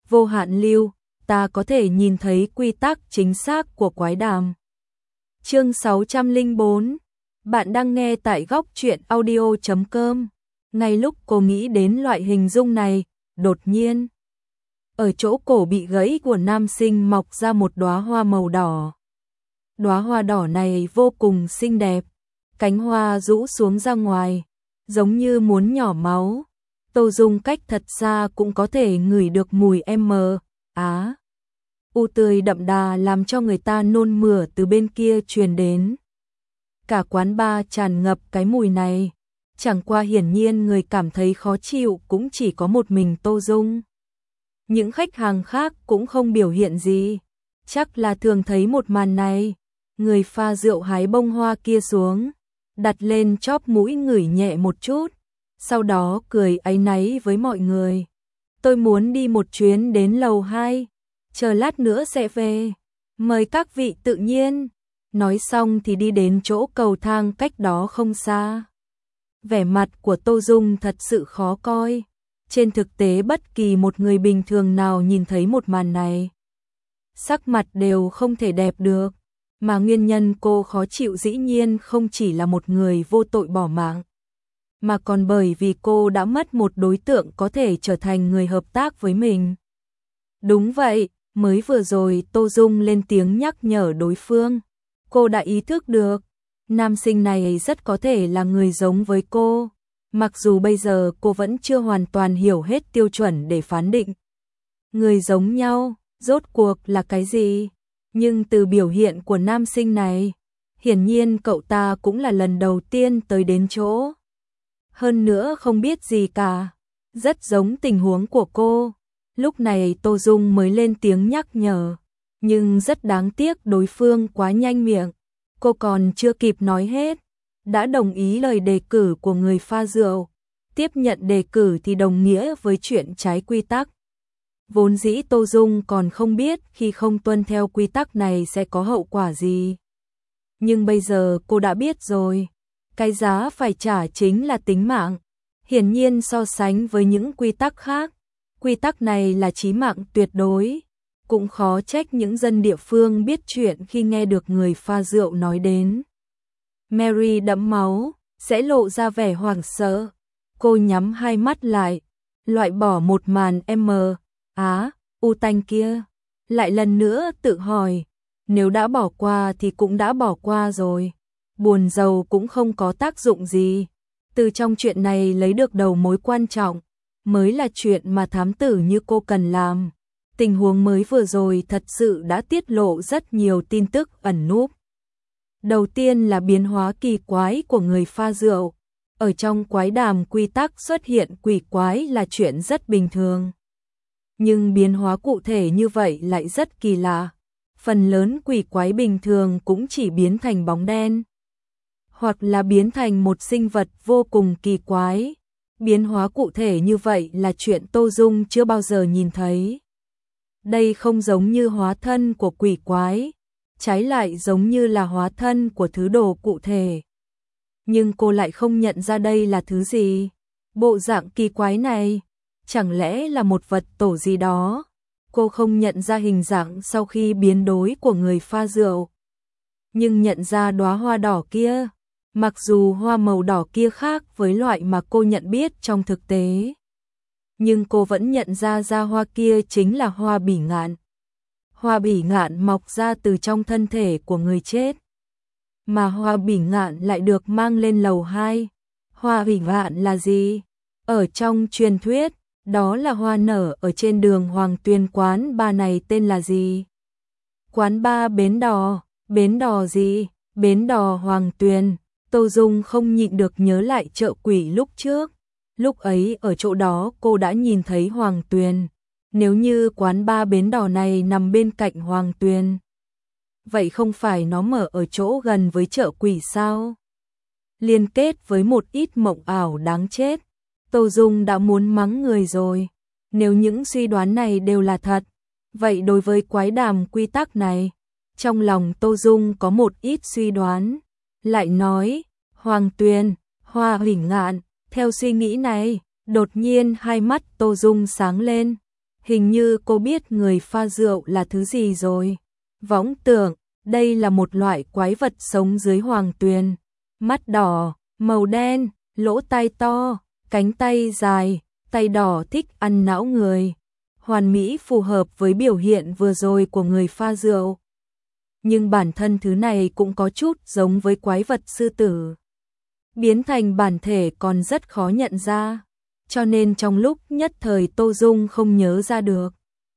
vô hạn lưu, ta có thể nhìn thấy quy tắc chính xác của quái đàm. Chương 604. Bạn đang nghe tại góc truyện audio.com. Ngay lúc cô nghĩ đến loại hình dung này, đột nhiên, ở chỗ cổ bị gãy của nam sinh mọc ra một đóa hoa màu đỏ. Đóa hoa đỏ này vô cùng xinh đẹp, cánh hoa rũ xuống ra ngoài, giống như muốn nhỏ máu. Tô Dung cách thật xa cũng có thể ngửi được mùi u tươi đậm đà làm cho người ta nôn mửa từ bên kia truyền đến. Cả quán bar tràn ngập cái mùi này, chẳng qua hiển nhiên người cảm thấy khó chịu cũng chỉ có một mình Tô Dung. Những khách hàng khác cũng không biểu hiện gì, chắc là thường thấy một màn này. Người pha rượu hái bông hoa kia xuống, đặt lên chóp mũi ngửi nhẹ một chút, sau đó cười áy náy với mọi người. Tôi muốn đi một chuyến đến lầu 2, chờ lát nữa sẽ về, mời các vị tự nhiên. Nói xong thì đi đến chỗ cầu thang cách đó không xa. Vẻ mặt của Tô Dung thật sự khó coi. Trên thực tế bất kỳ một người bình thường nào nhìn thấy một màn này, sắc mặt đều không thể đẹp được. Mà nguyên nhân cô khó chịu dĩ nhiên không chỉ là một người vô tội bỏ mạng, mà còn bởi vì cô đã mất một đối tượng có thể trở thành người hợp tác với mình. Đúng vậy, mới vừa rồi Tô Dung lên tiếng nhắc nhở đối phương. Cô đã ý thức được, nam sinh này rất có thể là người giống với cô. Mặc dù bây giờ cô vẫn chưa hoàn toàn hiểu hết tiêu chuẩn để phán định người giống nhau, rốt cuộc là cái gì. Nhưng từ biểu hiện của nam sinh này, hiển nhiên cậu ta cũng là lần đầu tiên tới đến chỗ. Hơn nữa không biết gì cả, rất giống tình huống của cô. Lúc này Tô Dung mới lên tiếng nhắc nhở, nhưng rất đáng tiếc đối phương quá nhanh miệng. Cô còn chưa kịp nói hết, đã đồng ý lời đề cử của người pha rượu. Tiếp nhận đề cử thì đồng nghĩa với chuyện trái quy tắc. Vốn dĩ Tô Dung còn không biết khi không tuân theo quy tắc này sẽ có hậu quả gì. Nhưng bây giờ cô đã biết rồi, cái giá phải trả chính là tính mạng. Hiển nhiên so sánh với những quy tắc khác, quy tắc này là chí mạng tuyệt đối. Cũng khó trách những dân địa phương biết chuyện khi nghe được người pha rượu nói đến Mary đẫm máu, sẽ lộ ra vẻ hoảng sợ. Cô nhắm hai mắt lại, loại bỏ một màn u tanh kia. Lại lần nữa tự hỏi, nếu đã bỏ qua thì cũng đã bỏ qua rồi. Buồn rầu cũng không có tác dụng gì. Từ trong chuyện này lấy được đầu mối quan trọng, mới là chuyện mà thám tử như cô cần làm. Tình huống mới vừa rồi thật sự đã tiết lộ rất nhiều tin tức ẩn núp. Đầu tiên là biến hóa kỳ quái của người pha rượu. Ở trong quái đàm quy tắc xuất hiện quỷ quái là chuyện rất bình thường. Nhưng biến hóa cụ thể như vậy lại rất kỳ lạ. Phần lớn quỷ quái bình thường cũng chỉ biến thành bóng đen, hoặc là biến thành một sinh vật vô cùng kỳ quái. Biến hóa cụ thể như vậy là chuyện Tô Dung chưa bao giờ nhìn thấy. Đây không giống như hóa thân của quỷ quái, trái lại giống như là hóa thân của thứ đồ cụ thể. Nhưng cô lại không nhận ra đây là thứ gì. Bộ dạng kỳ quái này, chẳng lẽ là một vật tổ gì đó? Cô không nhận ra hình dạng sau khi biến đổi của người pha rượu, nhưng nhận ra đóa hoa đỏ kia. Mặc dù hoa màu đỏ kia khác với loại mà cô nhận biết trong thực tế, nhưng cô vẫn nhận ra hoa kia chính là hoa bỉ ngạn. Hoa bỉ ngạn mọc ra từ trong thân thể của người chết, mà hoa bỉ ngạn lại được mang lên lầu 2. Hoa bỉ ngạn là gì? Ở trong truyền thuyết, đó là hoa nở ở trên đường Hoàng Tuyền. Quán bar này tên là gì? Quán bar Bến Đò. Bến Đò gì? Bến Đò Hoàng Tuyền. Tô Dung không nhịn được nhớ lại chợ quỷ lúc trước. Lúc ấy ở chỗ đó cô đã nhìn thấy Hoàng Tuyền. Nếu như quán bar Bến Đò này nằm bên cạnh Hoàng Tuyền, vậy không phải nó mở ở chỗ gần với chợ quỷ sao? Liên kết với một ít mộng ảo đáng chết. Tô Dung đã muốn mắng người rồi. Nếu những suy đoán này đều là thật, vậy đối với quái đàm quy tắc này, trong lòng Tô Dung có một ít suy đoán. Lại nói, Hoàng Tuyền, hoa bỉ ngạn. Theo suy nghĩ này, đột nhiên hai mắt Tô Dung sáng lên. Hình như cô biết người pha rượu là thứ gì rồi. Võng tưởng, đây là một loại quái vật sống dưới hoàng tuyền. Mắt đỏ, màu đen, lỗ tai to, cánh tay dài, tay đỏ thích ăn não người. Hoàn mỹ phù hợp với biểu hiện vừa rồi của người pha rượu. Nhưng bản thân thứ này cũng có chút giống với quái vật sư tử. Biến thành bản thể còn rất khó nhận ra, cho nên trong lúc nhất thời Tô Dung không nhớ ra được.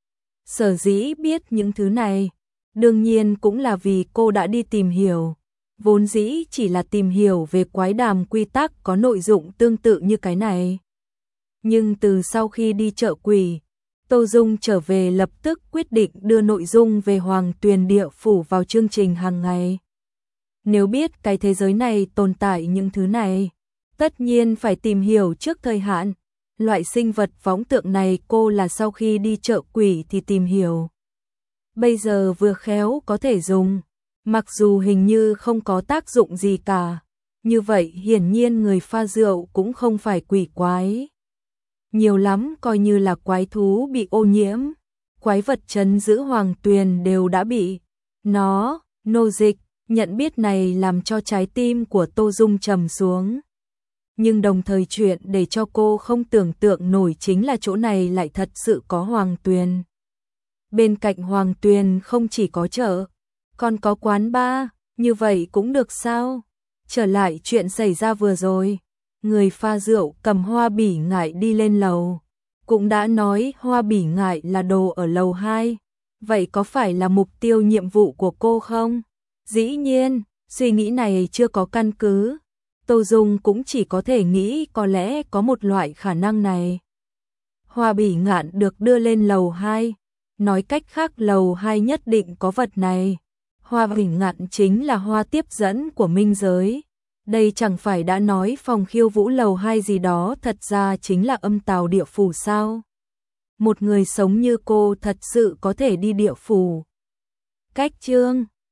Sở dĩ biết những thứ này, đương nhiên cũng là vì cô đã đi tìm hiểu. Vốn dĩ chỉ là tìm hiểu về quái đàm quy tắc có nội dung tương tự như cái này. Nhưng từ sau khi đi chợ quỷ, Tô Dung trở về lập tức quyết định đưa nội dung về Hoàng Tuyền Địa Phủ vào chương trình hàng ngày. Nếu biết cái thế giới này tồn tại những thứ này, tất nhiên phải tìm hiểu trước thời hạn. Loại sinh vật võng tượng này cô là sau khi đi chợ quỷ thì tìm hiểu. Bây giờ vừa khéo có thể dùng, mặc dù hình như không có tác dụng gì cả. Như vậy hiển nhiên người pha rượu cũng không phải quỷ quái. Nhiều lắm coi như là quái thú bị ô nhiễm. Quái vật trấn giữ Hoàng Tuyền đều đã bị nó nô dịch. Nhận biết này làm cho trái tim của Tô Dung trầm xuống. Nhưng đồng thời chuyện để cho cô không tưởng tượng nổi chính là chỗ này lại thật sự có Hoàng Tuyền. Bên cạnh Hoàng Tuyền không chỉ có chợ, còn có quán bar, như vậy cũng được sao? Trở lại chuyện xảy ra vừa rồi, người pha rượu cầm hoa bỉ ngải đi lên lầu. Cũng đã nói hoa bỉ ngải là đồ ở lầu 2, vậy có phải là mục tiêu nhiệm vụ của cô không? Dĩ nhiên, suy nghĩ này chưa có căn cứ. Tô Dung cũng chỉ có thể nghĩ có lẽ có một loại khả năng này. Hoa bỉ ngạn được đưa lên lầu 2, nói cách khác lầu 2 nhất định có vật này. Hoa bỉ ngạn chính là hoa tiếp dẫn của minh giới. Đây chẳng phải đã nói phòng khiêu vũ lầu 2 gì đó thật ra chính là âm tào địa phủ sao? Một người sống như cô thật sự có thể đi địa phủ. Cách chương